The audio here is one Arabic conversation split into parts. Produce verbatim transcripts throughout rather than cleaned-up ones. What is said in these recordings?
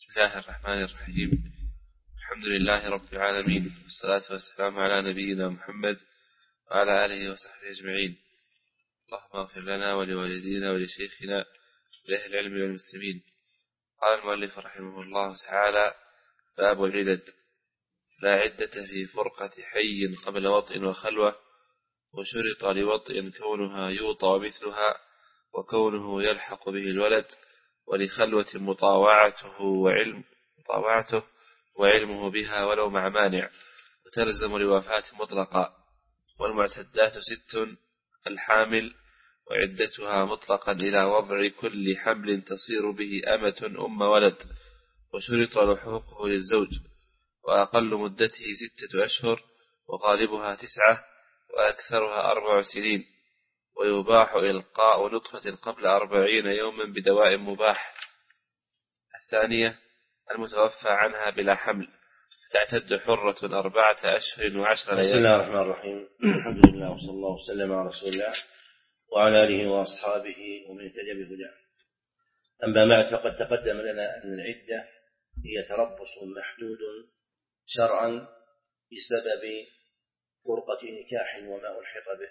بسم الله الرحمن الرحيم. الحمد لله رب العالمين، والصلاة والسلام على نبينا محمد وعلى آله وصحبه أجمعين. اللهم اغفر لنا ولوالدينا ولشيخنا ولأهل العلم والمسلمين. قال المؤلف رحمه الله تعالى: باب العدد. لا عدة في فرقة حي قبل وطء وخلوة، وشرط لوطء كونها يوطى مثلها وكونه يلحق به الولد، ولخلوة مطاوعته وعلم مطاوعته وعلمه بها ولو مع مانع، وتلزم لوفاة مطلقا. والمعتدات ست: الحامل وعدتها مطلقا إلى وضع كل حمل تصير به أمة أم ولد، وشرط لحوقه للزوج، وأقل مدته ستة أشهر، وغالبها تسعة، وأكثرها أربع سنين. ويباح إلقاء نطفة قبل أربعين يوما بدواء مباح. الثانية: المتوفى عنها بلا حمل، فتعتد حرة أربعة أشهر وعشر ليال. بسم الله الرحمن الرحيم. الحمد لله وصلى الله وسلم على رسول الله وعلى آله وأصحابه ومن اهتدى بهداه. أما بعد، فقد تقدم لنا أن العدة هي تربص محدود شرعا بسبب فرقة نكاح وما ألحق به،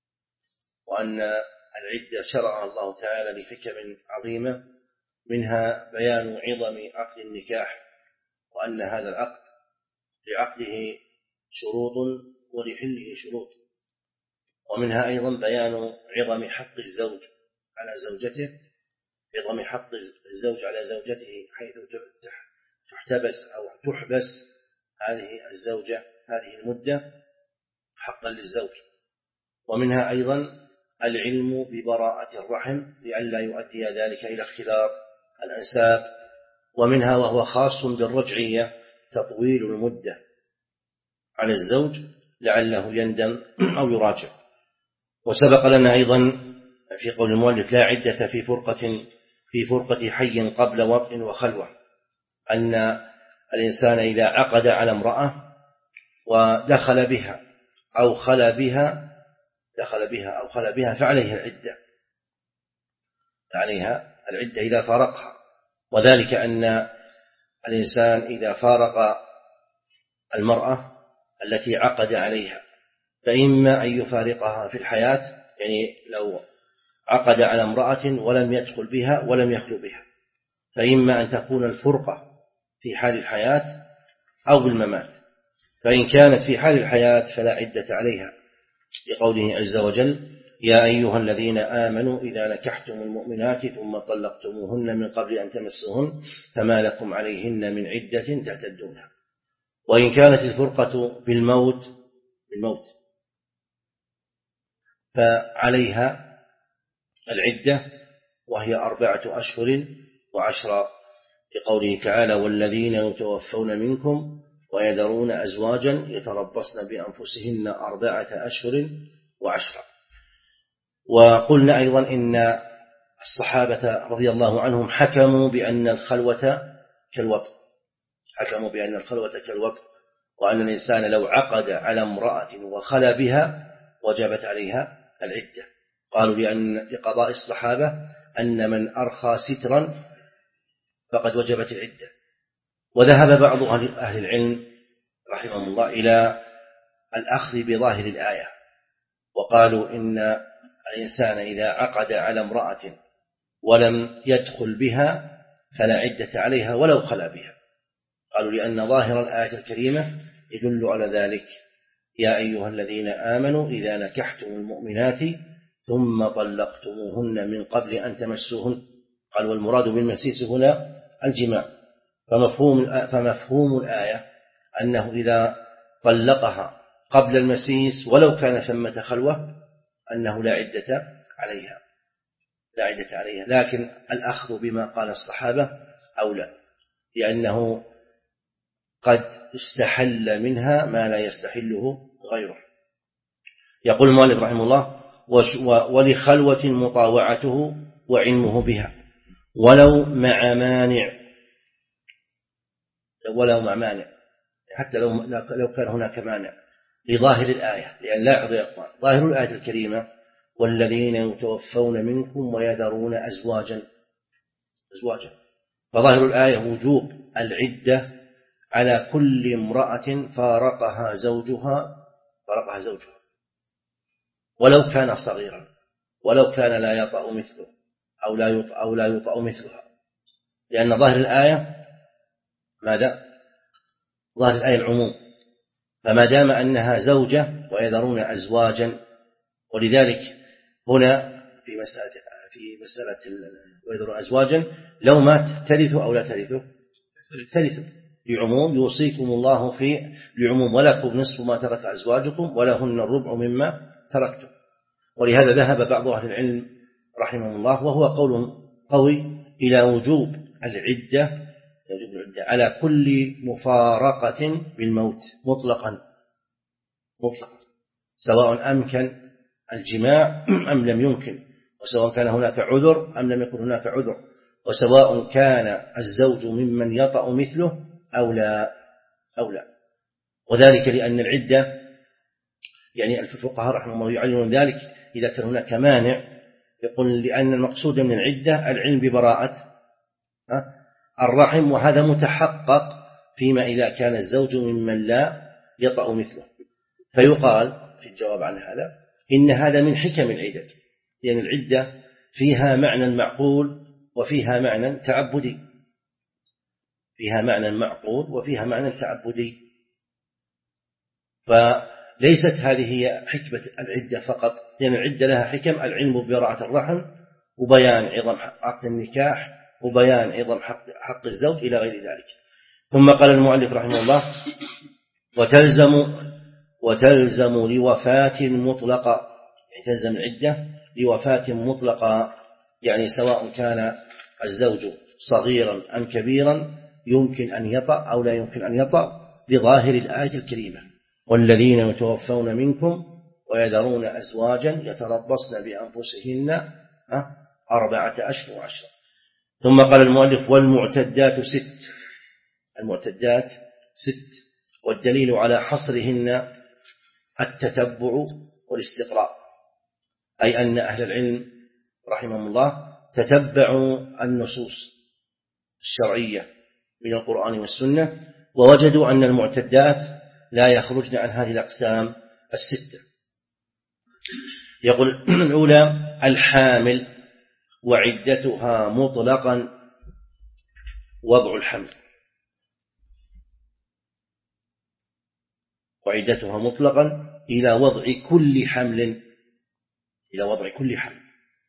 وأن العدة شرعها الله تعالى لحكم عظيمة، منها بيان عظم عقد النكاح، وأن هذا العقد لعقده شروط ولحله شروط، ومنها أيضا بيان عظم حق الزوج على زوجته، عظم حق الزوج على زوجته، حيث تحتبس أو تحبس هذه الزوجة هذه المدة حقا للزوج. ومنها أيضا العلم ببراءة الرحم لئلا يؤدي ذلك إلى اختلاط الأنساب. ومنها، وهو خاص بالرجعية، تطويل المدة على الزوج لعله يندم أو يراجع. وسبق لنا أيضا في قول المؤلف: لا عدة في فرقة في فرقة حي قبل وطء وخلوة، أن الإنسان إذا عقد على امرأة ودخل بها أو خلا بها دخل بها أو خلا بها فعليها العدة عليها العدة إذا فارقها. وذلك أن الإنسان إذا فارق المرأة التي عقد عليها، فإما أن يفارقها في الحياة، يعني لو عقد على امرأة ولم يدخل بها ولم يخلو بها، فإما أن تكون الفرقة في حال الحياة أو بالممات. فإن كانت في حال الحياة فلا عدة عليها، لقوله عز وجل: يا أيها الذين آمنوا إذا نكحتم المؤمنات ثم طلقتموهن من قبل أن تمسوهن فما لكم عليهن من عدة تعتدونها. وإن كانت الفرقة بالموت بالموت فعليها العدة، وهي أربعة أشهر وعشرة، لقوله تعالى: والذين يتوفون منكم ويذرون أزواجا يتربصن بأنفسهن أربعة أشهر وعشرة. وقلنا أيضا إن الصحابة رضي الله عنهم حكموا بأن الخلوة كالوطء حكموا بأن الخلوة كالوطء وأن الإنسان لو عقد على امرأة وخلى بها وجبت عليها العدة. قالوا لأن لقضاء الصحابة أن من أرخى سترا فقد وجبت العدة. وذهب بعض أهل العلم رحمهم الله إلى الأخذ بظاهر الآية، وقالوا إن الإنسان إذا عقد على امرأة ولم يدخل بها فلا عدة عليها ولو خلا بها. قالوا لأن ظاهر الآية الكريمة يدل على ذلك: يا أيها الذين آمنوا إذا نكحتم المؤمنات ثم طلقتموهن من قبل أن تمسوهن. قال: والمراد بالمسيس هنا الجماع. فمفهوم فمفهوم الآية أنه إذا طلقها قبل المسيس ولو كان ثمة خلوة أنه لا عدة عليها لا عدة عليها لكن الأخذ بما قال الصحابة أولى، لأنه قد استحل منها ما لا يستحله غيره. يقول المؤلف رحمه الله: ولخلوة مطاوعته وعلمه بها ولو مع مانع ولو مع مانع حتى لو لو كان هناك مانع لظاهر الآية، لأن لا يعضي أقوال ظاهر الآية الكريمة: والذين يتوفون منكم ويذرون أزواجا أزواجا فظاهر الآية وجوب العدة على كل امرأة فارقها زوجها فارقها زوجها ولو كان صغيرا، ولو كان لا يطأ مثله أو لا يطأ أو لا يطأ مثلها، لأن ظاهر الآية ماذا؟ ظاهر الآية العموم، فما دام أنها زوجة ويذرون أزواجا، ولذلك هنا في مسألة في مسألة ويذرون أزواجا لو مات ترثه أو لا ترثه؟ ترثه لعموم يوصيكم الله في لعموم ولكم نصف ما ترك أزواجكم ولهن الربع مما تركتم. ولهذا ذهب بعض أهل العلم رحمه الله وهو قول قوي إلى وجوب العدة يجب العدة على كل مفارقة بالموت مطلقا مطلقا، سواء أمكن الجماع أم لم يمكن، وسواء كان هناك عذر أم لم يكن هناك عذر، وسواء كان الزوج ممن يطأ مثله أو لا أو لا. وذلك لأن العدة يعني الفقهاء رحمه الله يعلمون ذلك إذا كان هناك مانع، يقول لأن المقصود من العدة العلم ببراءة الرحم، وهذا متحقق فيما إذا كان الزوج ممن لا يطأ مثله. فيقال في الجواب عن هذا إن هذا من حكم العدة، لأن يعني العدة فيها معنى معقول وفيها معنى تعبدي، فيها معنى معقول وفيها معنى تعبدي. فليست هذه هي حكمة العدة فقط، لأن يعني العدة لها حكم: العلم ببراءة الرحم، وبيان عظم عقد النكاح، وبيان عظم حق, حق الزوج إلى غير ذلك. ثم قال المؤلف رحمه الله: وتلزم وتلزم لوفاة مطلقة، يعني تلزم العدة لوفاة مطلقة، يعني سواء كان الزوج صغيرا أم كبيرا يمكن أن يطأ أو لا يمكن أن يطأ، بظاهر الآية الكريمة: والذين يتوفون منكم ويذرون أزواجا يتربصن بأنفسهن أربعة أشهر وعشرة. ثم قال المؤلف: والمعتدات ست، المعتدات ست، والدليل على حصرهن التتبع والاستقراء، أي أن أهل العلم رحمهم الله تتبعوا النصوص الشرعية من القرآن والسنة، ووجدوا أن المعتدات لا يخرجن عن هذه الأقسام الستة. يقول الأولى: الحامل وعدتها مطلقا وضع الحمل، وعدتها مطلقا إلى وضع كل حمل، إلى وضع كل حمل،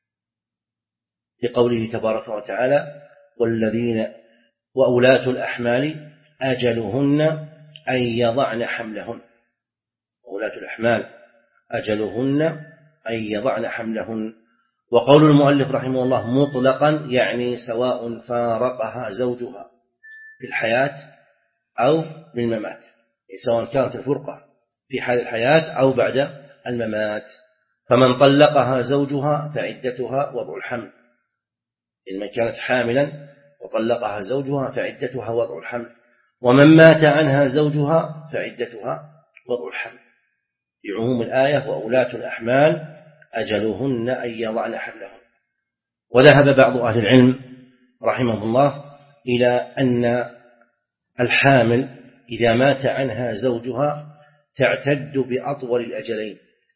لقوله تبارك وتعالى: والذين وأولاة الأحمال أجلهن أن يضعن حملهن، وأولاة الأحمال أجلهن أن يضعن حملهن. وقول المؤلف رحمه الله مطلقا يعني سواء فارقها زوجها في الحياة أو بالممات، يعني سواء كانت الفرقة في حال الحياة أو بعد الممات. فمن طلقها زوجها فعدتها وضع الحمل، إن كانت حاملا وطلقها زوجها فعدتها وضع الحمل، ومن مات عنها زوجها فعدتها وضع الحمل، لعموم الآية: وأولاة الأحمال أجلهن أن يضعن حملهن. وذهب بعض أهل العلم رحمه الله إلى أن الحامل إذا مات عنها زوجها تعتد بأطول الأجلين،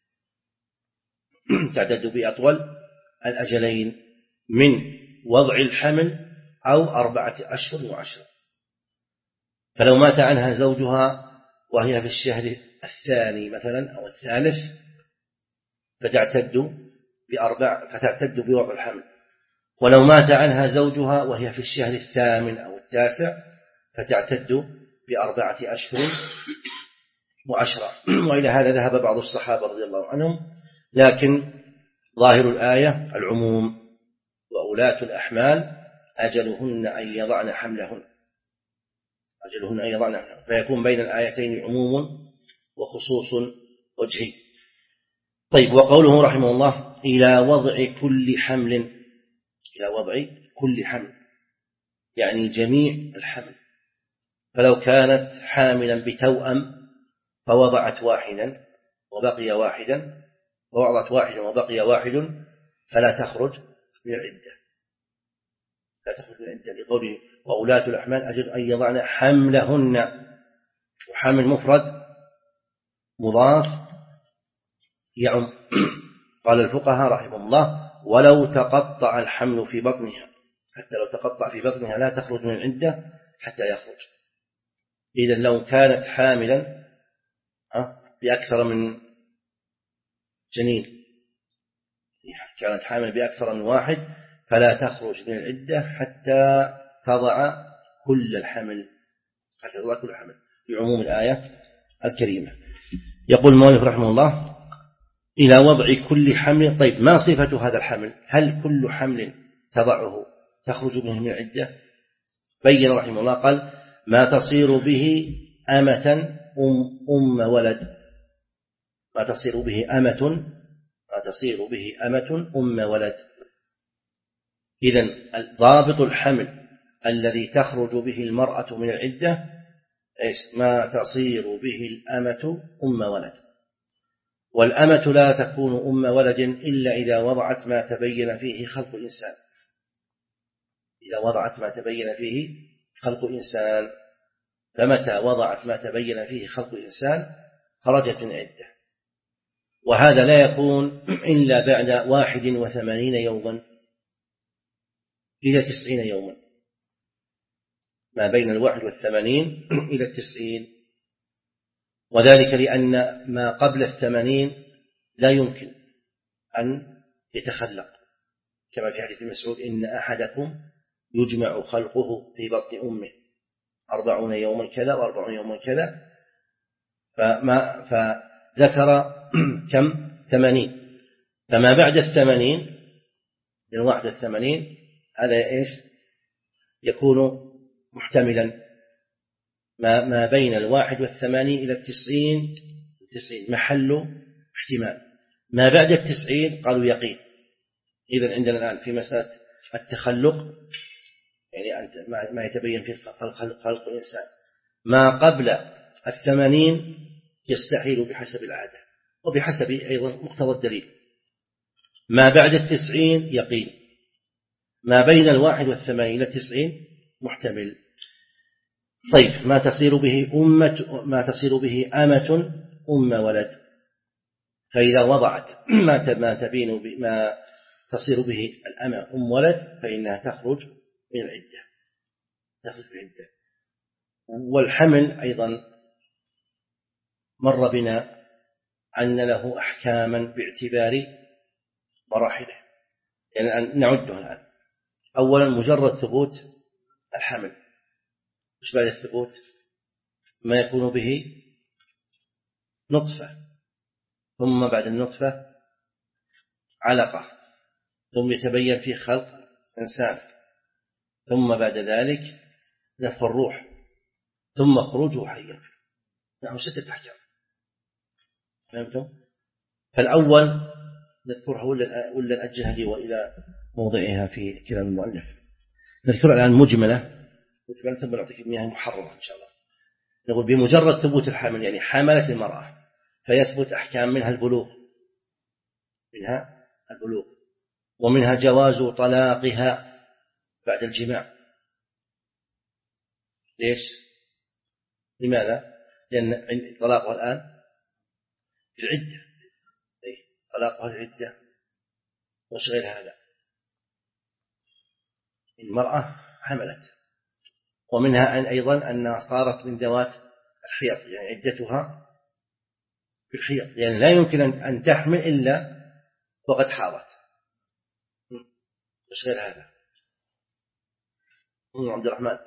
تعتد بأطول الأجلين من وضع الحمل أو أربعة أشهر وعشرة. فلو مات عنها زوجها وهي في الشهر الثاني مثلا أو الثالث فتعتد بأربع فتعتد بوضع الحمل، ولو مات عنها زوجها وهي في الشهر الثامن أو التاسع فتعتد بأربعة أشهر وعشرة. وإلى هذا ذهب بعض الصحابة رضي الله عنهم، لكن ظاهر الآية العموم: وأولاة الأحمال أجلهن أن يضعن حملهن، أجلهن أن يضعن حملهن، فيكون بين الآيتين عموم وخصوص وجهي. طيب، وقوله رحمه الله: إلى وضع كل حمل، إلى وضع كل حمل يعني جميع الحمل، فلو كانت حاملا بتوأم فوضعت واحدا وبقي واحدا، ووضعت واحدا وبقي واحد، فلا تخرج من العدة، لا تخرج من العدة، لقوله: وأولاة الأحمال أجل أن يضعن حملهن. وحمل مفرد مضاف يعم. قال الفقهاء رحمهم الله: ولو تقطع الحمل في بطنها، حتى لو تقطع في بطنها لا تخرج من العدة حتى يخرج. إذن لو كانت حاملا بأكثر من جنين، كانت حامل بأكثر من واحد، فلا تخرج من العدة حتى تضع كل الحمل، حتى تضع كل الحمل بعموم الآية الكريمة. يقول المؤلف رحمه الله: إلى وضع كل حمل. طيب، ما صفة هذا الحمل؟ هل كل حمل تضعه تخرج منه من العدة؟ بين رحمه الله قال: ما تصير به أمة أم, أم ولد. ما تصير به أمة ما تصير به أمة أم ولد. إذن ضابط الحمل الذي تخرج به المرأة من العدة ما تصير به الأمة أم ولد. والأمة لا تكون أم ولد إلا إذا وضعت ما تبين فيه خلق الإنسان. إذا وضعت ما تبين فيه خلق الإنسان. فمتى وضعت ما تبين فيه خلق الإنسان خرجت من عدة. وهذا لا يكون إلا بعد واحد وثمانين يوما إلى تسعين يوما، ما بين الواحد والثمانين إلى التسعين. وذلك لأن ما قبل الثمانين لا يمكن أن يتخلق، كما في حديث مسعود: إن أحدكم يجمع خلقه في بطن أمه أربعون يوما كذا وأربعون يوما كذا. فما فذكر كم؟ ثمانين. فما بعد الثمانين من واحد والثمانين هذا إيش؟ يكون محتملا. ما, ما بين الواحد والثمانين إلى التسعين التسعين محل احتمال. ما بعد التسعين قالوا يقين. إذن عندنا الآن في مسألة التخلق، يعني ما يتبين في خلق, خلق الإنسان، ما قبل الثمانين يستحيل بحسب العادة وبحسب أيضا مقتضى الدليل. ما بعد التسعين يقين. ما بين الواحد والثمانين إلى التسعين محتمل. طيب، ما تصير به أمة ما تصير به أمة أم ولد. فإذا وضعت ما ما تبين ما تصير به الأمة أم ولد فإنها تخرج من العدة تخرج من العدة. والحمل أيضا مر بنا أن له أحكاما باعتبار مراحله، يعني نعدها الآن. أولا مجرد ثبوت الحمل. مش بعد الثبوت ما يكون به نطفة، ثم بعد النطفة علقة، ثم يتبين فيه خلق إنسان، ثم بعد ذلك نفخ الروح، ثم خروجه حيا. نحن ستة أحكام. فهمتم؟ فالأول نذكرها ولا نأجلها لي وإلى موضعها في كلام المؤلف. نذكر الآن مجملة مجملة ثم نعطيك إياها محررة إن شاء الله. نقول بمجرد ثبوت الحمل، يعني حملت المرأة، فيثبت أحكام منها البلوغ منها البلوغ ومنها جواز طلاقها بعد الجماع. ليش؟ لماذا؟ لأن طلاقها الآن في العدة. طلاقها في العدة وش غير هذا؟ المرأة حملت، ومنها أن أيضا أنها صارت من ذوات الحيض، يعني عدتها في الحيض، يعني لا يمكن أن تحمل إلا وقد حاضت. وش غير هذا؟ أم عبد الرحمن،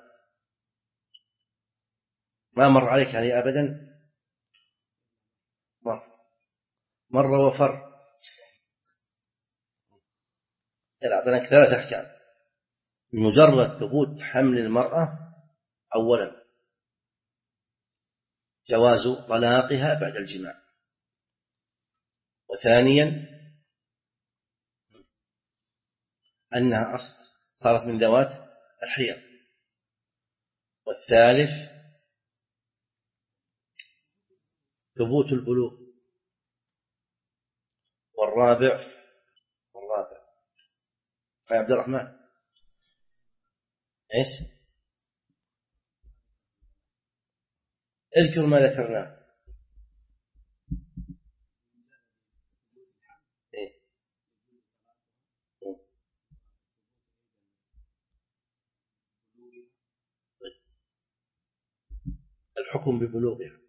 ما مر عليك هذه أبدا؟ مر مر وفر. أعطيناك ثلاث أحكام. بمجرد ثبوت حمل المرأة أولا جواز طلاقها بعد الجماع، وثانيا أنها أصل صارت من ذوات الحيض، والثالث ثبوت البلوغ، والرابع والرابع يا عبد الرحمن ايش؟ اذكر ما ذكرناه. إيه؟ الحكم ببلوغها،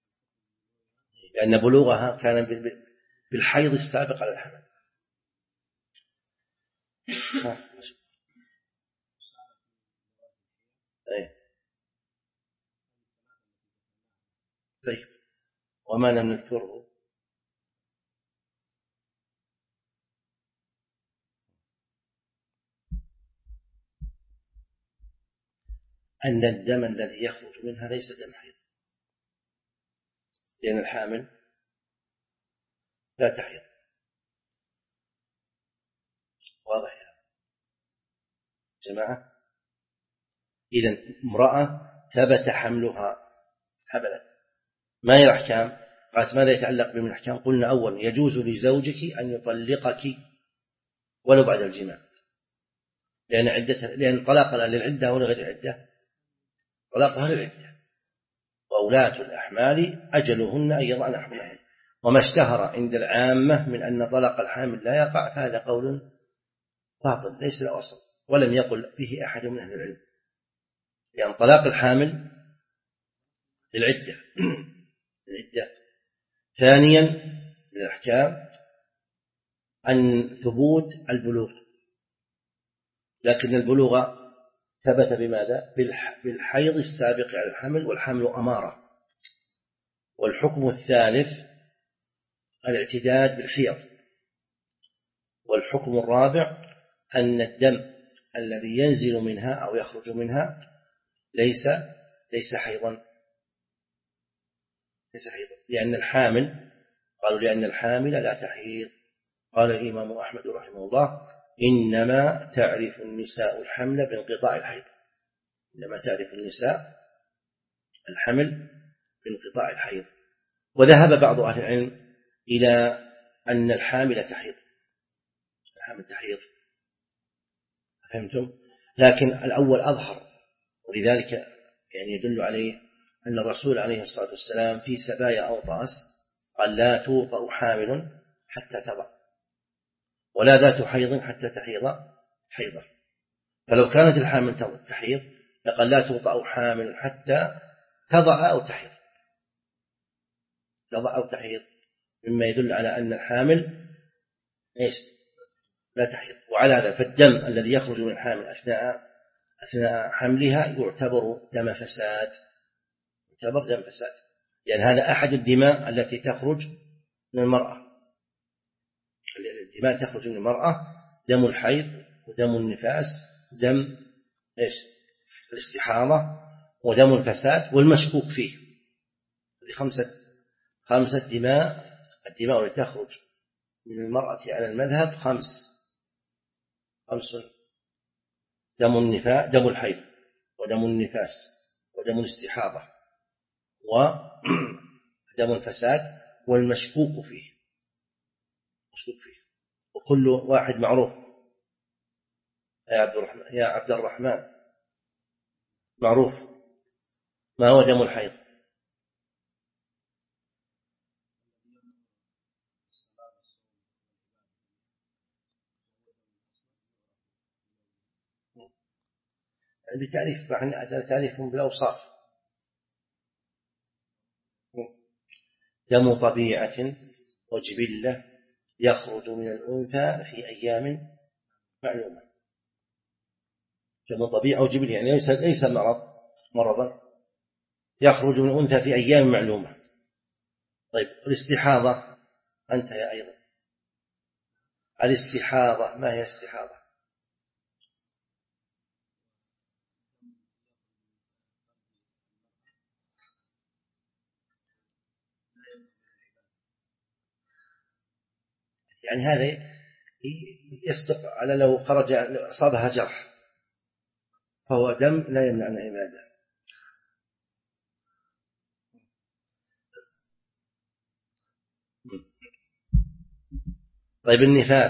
لأن بلوغها كان بالحيض السابق على الحمل. أيه. طيب وما لم نذكره أن الدم الذي يخرج منها ليس دم حيض، لأن الحامل لا تحيض. واضح يا جماعة؟ إذن امرأة ثبت حملها، حملت، ما هي الأحكام؟ قالت ماذا يتعلق بمن الأحكام؟ قلنا أولا يجوز لزوجك أن يطلقك ولو بعد الجماع، لأن عدة لأن طلاقها للعدة ولا غير العدة؟ طلاقها للعدة. وأولاة الأحمال أجلهن أن يضعن حملهن. وما اشتهر عند العامة من أن طلاق الحامل لا يقع فهذا قول باطل ليس له أصل، ولم يقل به أحد من أهل العلم، لأن طلاق الحامل للعدة العدة. ثانيا من الأحكام أن ثبوت البلوغ، لكن البلوغ ثبت بماذا؟ بالحيض السابق على الحمل، والحمل أمارة. والحكم الثالث الاعتداد بالحيض. والحكم الرابع أن الدم الذي ينزل منها أو يخرج منها ليس ليس حيضا، ليس حيضا، لأن الحامل قالوا لأن الحامل لا تحيض. قال الإمام أحمد رحمه الله إنما تعرف النساء الحمل بانقطاع الحيض، إنما تعرف النساء الحمل بانقطاع الحيض. وذهب بعض أهل العلم إلى أن الحامل تحيض، الحامل تحيض، فهمتم؟ لكن الأول أظهر، ولذلك يعني يدل عليه أن الرسول عليه الصلاة والسلام في سبايا أوطاس قال لا توطأ حامل حتى تضع، ولا ذات حيض حتى تحيض حيضا. فلو كانت الحامل تحيض لقال لا توطأ حامل حتى تضع أو تحيض، تضع أو تحيض، مما يدل على أن الحامل إيش؟ لا تحيض. وعلى هذا فالدم الذي يخرج من الحامل أثناء أثناء حملها يعتبر دم فساد، يعتبر دم فساد، لأن يعني هذا أحد الدماء التي تخرج من المرأة. الدماء تخرج من المرأة دم الحيض ودم النفاس ودم إيش؟ الاستحاضة ودم الفساد والمشكوك فيه. خمسة خمسة دماء. الدماء التي تخرج من المرأة على المذهب خمس خمس دم النفاس، دم الحيض ودم النفاس ودم الاستحاضة ودم الفساد والمشكوك فيه، مشكوك فيه. وكل واحد معروف يا عبد الرحمن، يا عبد الرحمن معروف ما هو دم الحيض؟ بتعريف تعريف بالأوصاف. دم طبيعة وجبلة يخرج من الأنثى في أيام معلومة. دم طبيعة وجبلة يعني ليس ليس مرض مرضا، يخرج من الأنثى في أيام معلومة. طيب الاستحاضة أنت يا أيضا، الاستحاضة ما هي الاستحاضة؟ يعني هذا يصدق على لو خرج أصابها جرح فهو دم لا يمنع من العبادة. طيب النفاس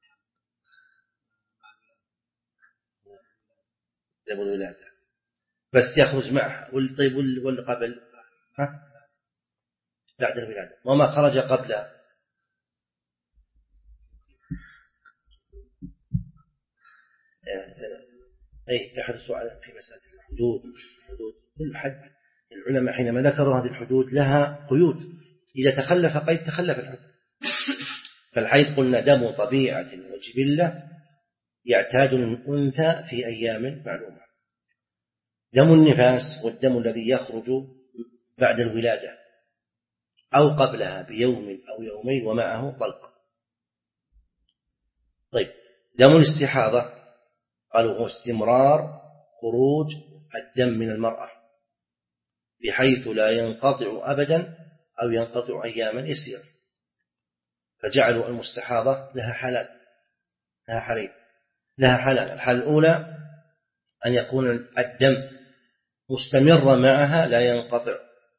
دم الولادة بس يخرج معها. طيب واللي قبل ها؟ بعد الولادة وما خرج قبلها أي يحدث في مسألة الحدود. الحدود كل حد العلماء حينما ذكروا هذه الحدود لها قيود، إذا تخلف قيد تخلف الحدود. فالحيض قلنا دم طبيعة وجبلة يعتاد الأنثى في أيام معلومة. دم النفاس والدم الذي يخرج بعد الولادة أو قبلها بيوم أو يومين ومعه طلق. طيب دم الاستحاضة قالوا هو استمرار خروج الدم من المرأة بحيث لا ينقطع أبدا أو ينقطع أياما يسيرة، فجعلوا المستحاضة لها حالات، لها حالين، لها حالات. الحالة الأولى أن يكون الدم مستمر معها لا ينقطع،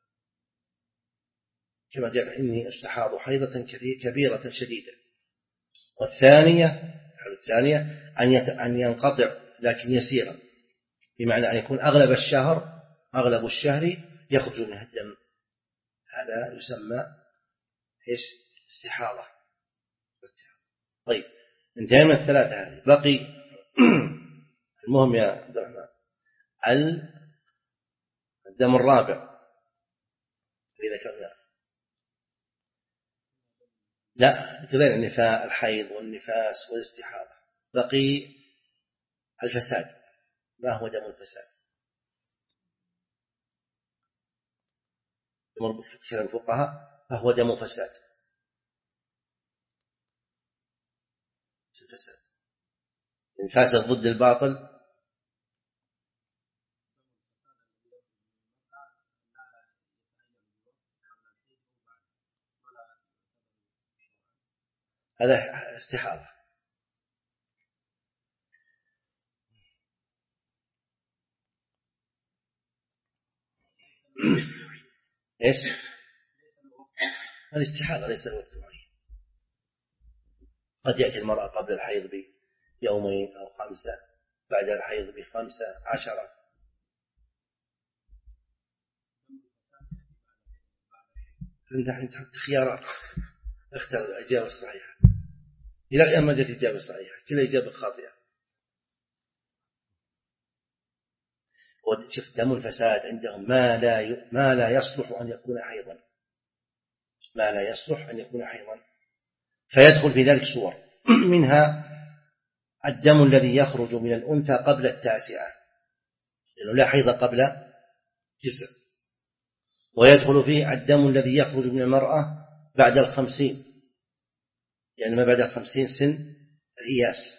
كما جاء إني استحاض حيضة كبيرة شديدة. والثانية الحالة الثانية أن ينقطع لكن يسيرا، بمعنى أن يكون أغلب الشهر أغلب الشهر يخرج منها الدم، هذا يسمى إيش؟ استحاضة. طيب انتهينا من الثلاثة هذه، بقي المهم يا عبد الرحمن الدم الرابع إذا كان لا كذلك النفاء الحيض والنفاس والاستحاضة. بقي الفساد. ما هو دم الفساد؟ يمر كلام الفقهاء فهو دم فساد. الفساد الفاسد ضد الباطل. هذا استحاضة. ايش؟ الاستحاضة ليس له وقت معين، قد يأتي المرأة قبل الحيض بيومين أو خمسة، بعد الحيض بخمسة عشرة. انت تحط خيارات، اختر الإجابة الصحيحة. إلى الآن ما جت إجابة صحيحة، كل إجابة خاطئة. وشفت دم الفساد عندهم ما لا ي... ما لا يصلح أن يكون حيضا، ما لا يصلح أن يكون حيضا، فيدخل في ذلك صور منها الدم الذي يخرج من الأنثى قبل التاسعة، لأنه لا حيض قبل تسع، ويدخل فيه الدم الذي يخرج من المرأة بعد الخمسين، يعني ما بعد الخمسين سن الإياس،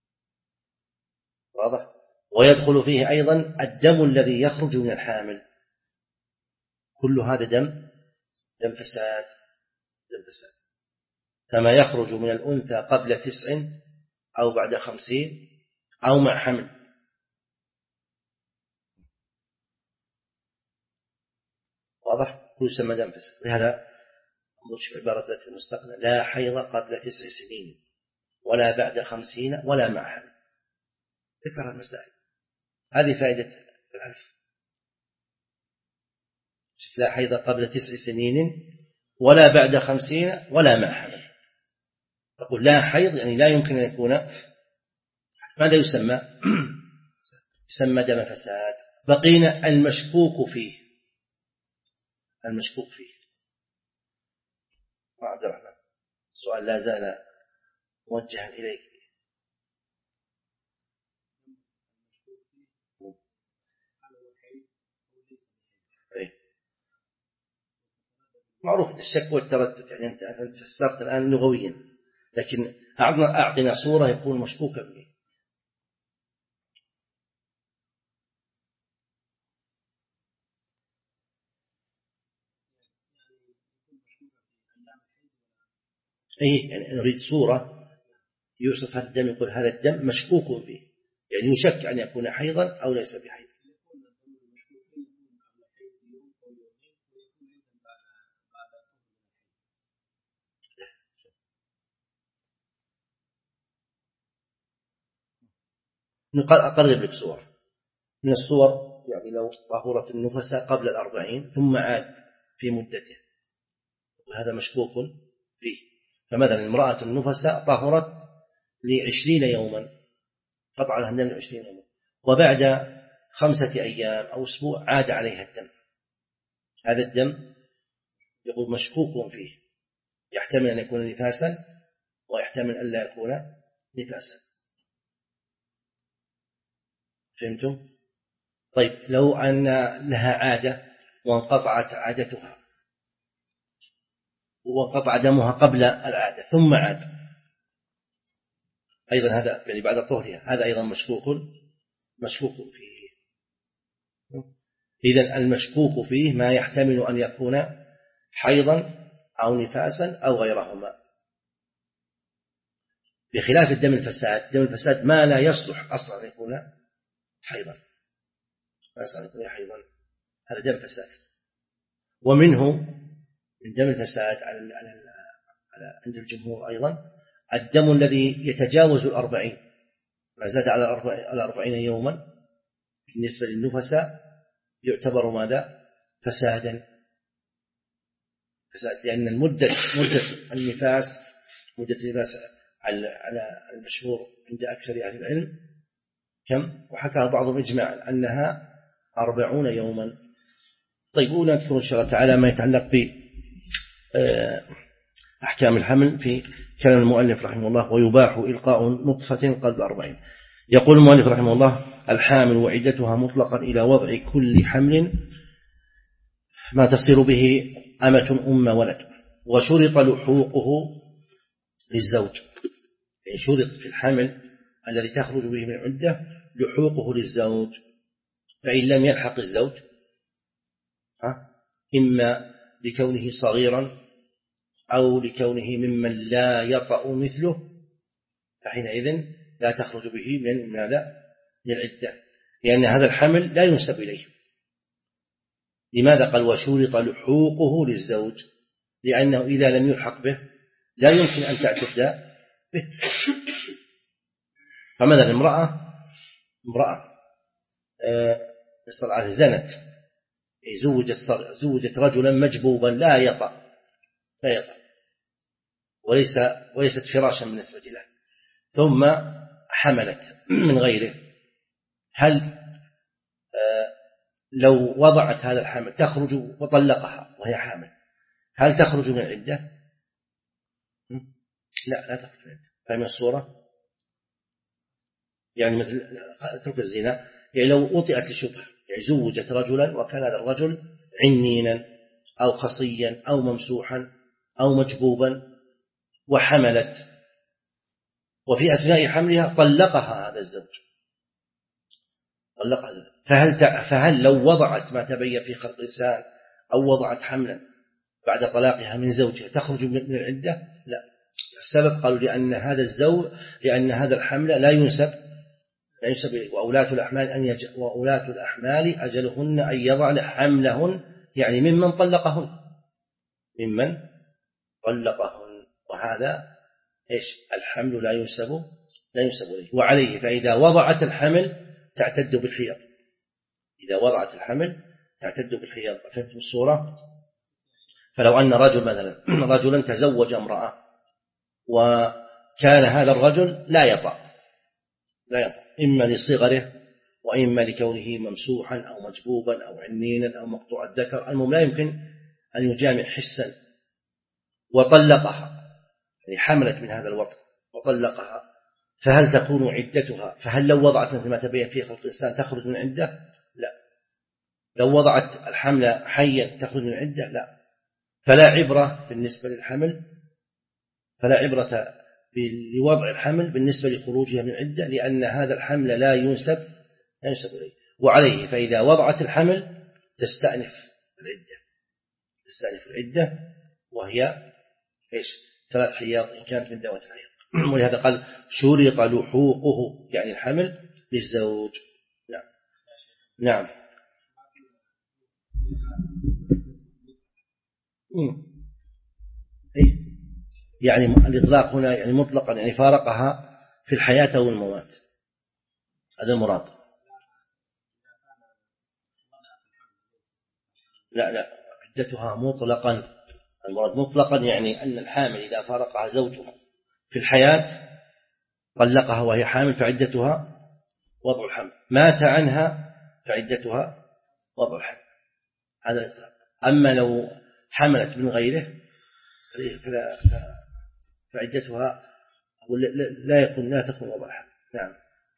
واضح؟ ويدخل فيه أيضا الدم الذي يخرج من الحامل. كل هذا دم دم فساد، دم فساد، كما يخرج من الأنثى قبل تسع أو بعد خمسين أو مع حمل. واضح؟ كل يسمى دم فساد. لهذا انظر شوف عبارة ذات المستقنع: لا حيض قبل تسع سنين ولا بعد خمسين ولا مع حمل. ذكر المسائل هذه فائدة الألف. لا حيض قبل تسع سنين ولا بعد خمسين ولا مع حمل. تقول لا حيض يعني لا يمكن أن يكون. ماذا يسمى؟ يسمى دم فساد. بقينا المشكوك فيه. المشكوك فيه عبد الرحمن، السؤال لا زال موجها إليك. معروف الشك والتردد، يعني أنت أنت استفدت الآن لغويا، لكن أعطنا أعطنا صورة يكون مشكوكا فيه. أي يعني نريد صورة يوصف هذا الدم، يقول هذا الدم مشكوك فيه، يعني يشك أن يكون حيضا أو ليس بحيض. أقرب لك صور من الصور. يعني لو طهرت النفس قبل الأربعين ثم عاد في مدته، وهذا مشكوك فيه. فمثلا امرأة النفس طهرت لعشرين يوما، قطع لها الدم لعشرين يوما، وبعد خمسة أيام أو أسبوع عاد عليها الدم، هذا الدم يقول مشكوك فيه، يحتمل أن يكون نفاسا ويحتمل أن لا يكون نفاسا. فهمتم؟ طيب لو أن لها عادة وانقطعت عادتها وانقطع دمها قبل العادة ثم عاد، أيضا هذا يعني بعد طهرها، هذا أيضا مشكوك مشكوك فيه. إذن المشكوك فيه ما يحتمل أن يكون حيضا أو نفاسا أو غيرهما، بخلاف الدم الفساد. الدم الفساد ما لا يصلح أصلا أن يكون حيضا، ما يصلح أن يكون حيضا، هذا دم فساد. ومنه من دم الفساد على على عند الجمهور أيضا الدم الذي يتجاوز الأربعين، ما زاد على الأربعين يوما بالنسبة للنفساء يعتبر ماذا؟ فسادا، فساد، لأن المدة مدة النفاس مدة النفاس على المشهور عند أكثر أهل العلم كم؟ وحكى بعضهم إجماعا أنها أربعون يوما. طيب ونذكر إن شاء الله تعالى ما يتعلق بأحكام الحمل في كلام المؤلف رحمه الله. ويباح إلقاء نطفة قبل أربعين. يقول المؤلف رحمه الله: الحامل وعدتها مطلقا إلى وضع كل حمل ما تصير به أمة أم ولد، وشرط لحوقه للزوج، يعني شرط في الحمل الذي تخرج به من عدة لحوقه للزوج، فإن لم يلحق الزوج إما لكونه صغيرا أو لكونه ممن لا يطأ مثله، فحينئذ لا تخرج به من ماذا؟ من العدة، لأن هذا الحمل لا ينسب إليه. لماذا قال وشرط لحوقه للزوج؟ لأنه إذا لم يلحق به لا يمكن أن تعتد به. فمثلا امرأة امرأة آه زنت، زوجت زوجت رجلا مجبوبا لا يطأ لا يطأ وليس وليست فراشا بالنسبة له، ثم حملت من غيره، هل آه لو وضعت هذا الحمل تخرج وطلقها وهي حامل، هل تخرج من العدة؟ لا لا تخرج من العدة. فهم الصورة؟ يعني مثل ترك الزنا، يعني لو وطئت لشبهة، يعني زوجت رجلا وكان هذا الرجل عنينا أو خصيا أو ممسوحا أو مجبوبا وحملت، وفي أثناء حملها طلقها هذا الزوج، طلقها، فهل فهل لو وضعت ما تبين في خلق الإنسان أو وضعت حملا بعد طلاقها من زوجها تخرج من العدة؟ لا. السبب قالوا لأن هذا الزوج لأن هذا الحمل لا ينسب لا ينسب إليه، وأولاة الأحمال أن يج... وأولاة الأحمال أجلهن أن يضعن حملهن، يعني ممن طلقهن ممن طلقهن، وهذا إيش؟ الحمل لا ينسب لا ينسب إليه. وعليه فإذا وضعت الحمل تعتد بالحيض، إذا وضعت الحمل تعتد بالحيض. فهمتم الصورة؟ فلو أن رجل مثلا رجلا تزوج امرأة وكان هذا الرجل لا يطأ لا يطأ إما لصغره وإما لكونه ممسوحا أو مجبوبا أو عنينا أو مقطوع الذكر، المهم لا يمكن أن يجامع حسا، وطلقها، يعني حملت من هذا الوطن وطلقها، فهل تكون عدتها؟ فهل لو وضعت مثل ما تبين في خلق الإنسان تخرج من عدة؟ لا. لو وضعت الحمل حيا تخرج من عدة؟ لا. فلا عبرة بالنسبة للحمل فلا عبرة لوضع الحمل بالنسبة لخروجها من عدة، لأن هذا الحمل لا ينسب لا ينسب إليه. وعليه فإذا وضعت الحمل تستأنف العدة تستأنف العدة وهي إيش؟ ثلاث حياض إن كانت من ذوات الحيض. ولهذا قال شرط لحوقه، يعني الحمل للزوج. نعم نعم إيه؟ يعني الإطلاق هنا يعني مطلقا، يعني فارقها في الحياة والموت، هذا المراد. لا لا عدتها مطلقا. المراد مطلقا يعني أن الحامل إذا فارقها زوجها في الحياة طلقها وهي حامل فعدتها وضع الحمل، مات عنها فعدتها وضع الحمل. هذا. أما لو حملت من غيره فلا فعدتها لا يكون لا تكون وضع الحمل. نعم.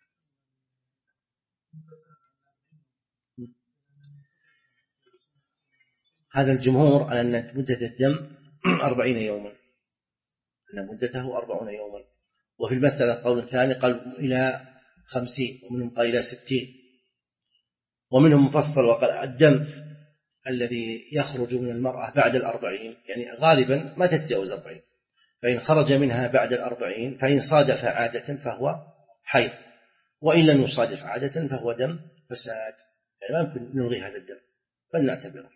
هذا الجمهور على أن مدة الدم أربعين يوما، أن مدته أربعون يوما. وفي المسألة قول ثاني قال إلى خمسين، ومنهم قال إلى ستين، ومنهم مفصل وقال الدم الذي يخرج من المرأة بعد الأربعين يعني غالبا ما تتجاوز أربعين، فإن خرج منها بعد الأربعين فإن صادف عادة فهو حيض، وإن لم يصادف عادة فهو دم فساد، يعني ما يمكن نلغي هذا الدم بل نعتبره.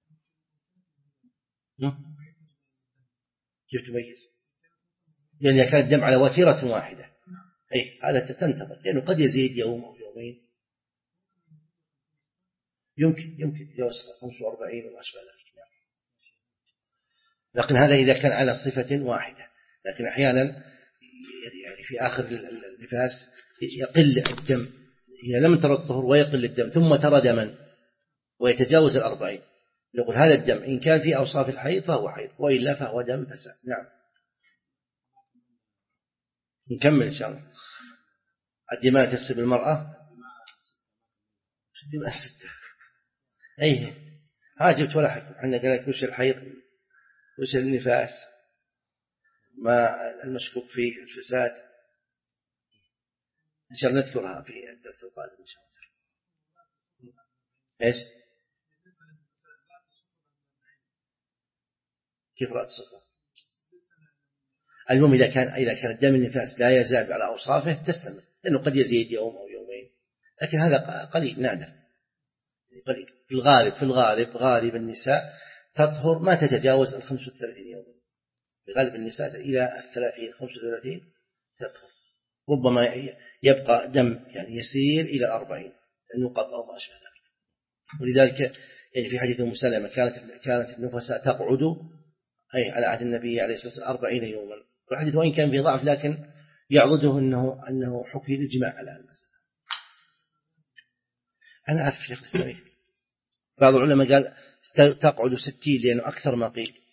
كيف تميز؟ لأن يعني كان الدم على وتيرة واحدة أي هذا تنتظر، لأنه قد يزيد يوم أو يومين، يمكن يمكن يوصل خمسة وأربعين وما أشبه ذلك. لكن هذا إذا كان على صفة واحدة. لكن أحيانا يعني في آخر النفاس يقل الدم إذا لم ترى الطهر ويقل الدم ثم ترى دما ويتجاوز الأربعين، يقول هذا الدم إن كان في أوصاف الحيض فهو حيض وإلا فهو دم فساد. نعم. نكمل إن شاء الله. الدماء تصيب المرأة الدماء الستة أيه هاجبت ولا حكم. احنا قال لك وش الحيض وش النفاس ما المشكوك فيه الفساد، إن شاء الله نذكرها في الدرس القادم إن شاء الله. إيش كيف رأت صفة؟ المهم إذا كان إذا كان الدم النفاس لا يزال على أوصافه تستمر، لأنه قد يزيد يوم أو يومين، لكن هذا قليل نادر قليل. في الغالب في الغالب غالب النساء تطهر ما تتجاوز الخمس وثلاثين يوما، في غالب النساء إلى الثلاثين خمس وثلاثين تطهر، ربما يبقى دم يعني يسير إلى الأربعين النقط أو ما أشبه ذلك. ولذلك يعني في حديث أم سلمة كانت كانت النفساء تقعد أي على عهد النبي عليه الصلاة والسلام أربعين يوما، والحديث وإن كان في ضعف لكن يعضده أنه أنه حكي الإجماع على المسألة. أنا أعرف شيخ الإسلام بعض العلماء قال تقعد ستين لأنه أكثر ما قيل.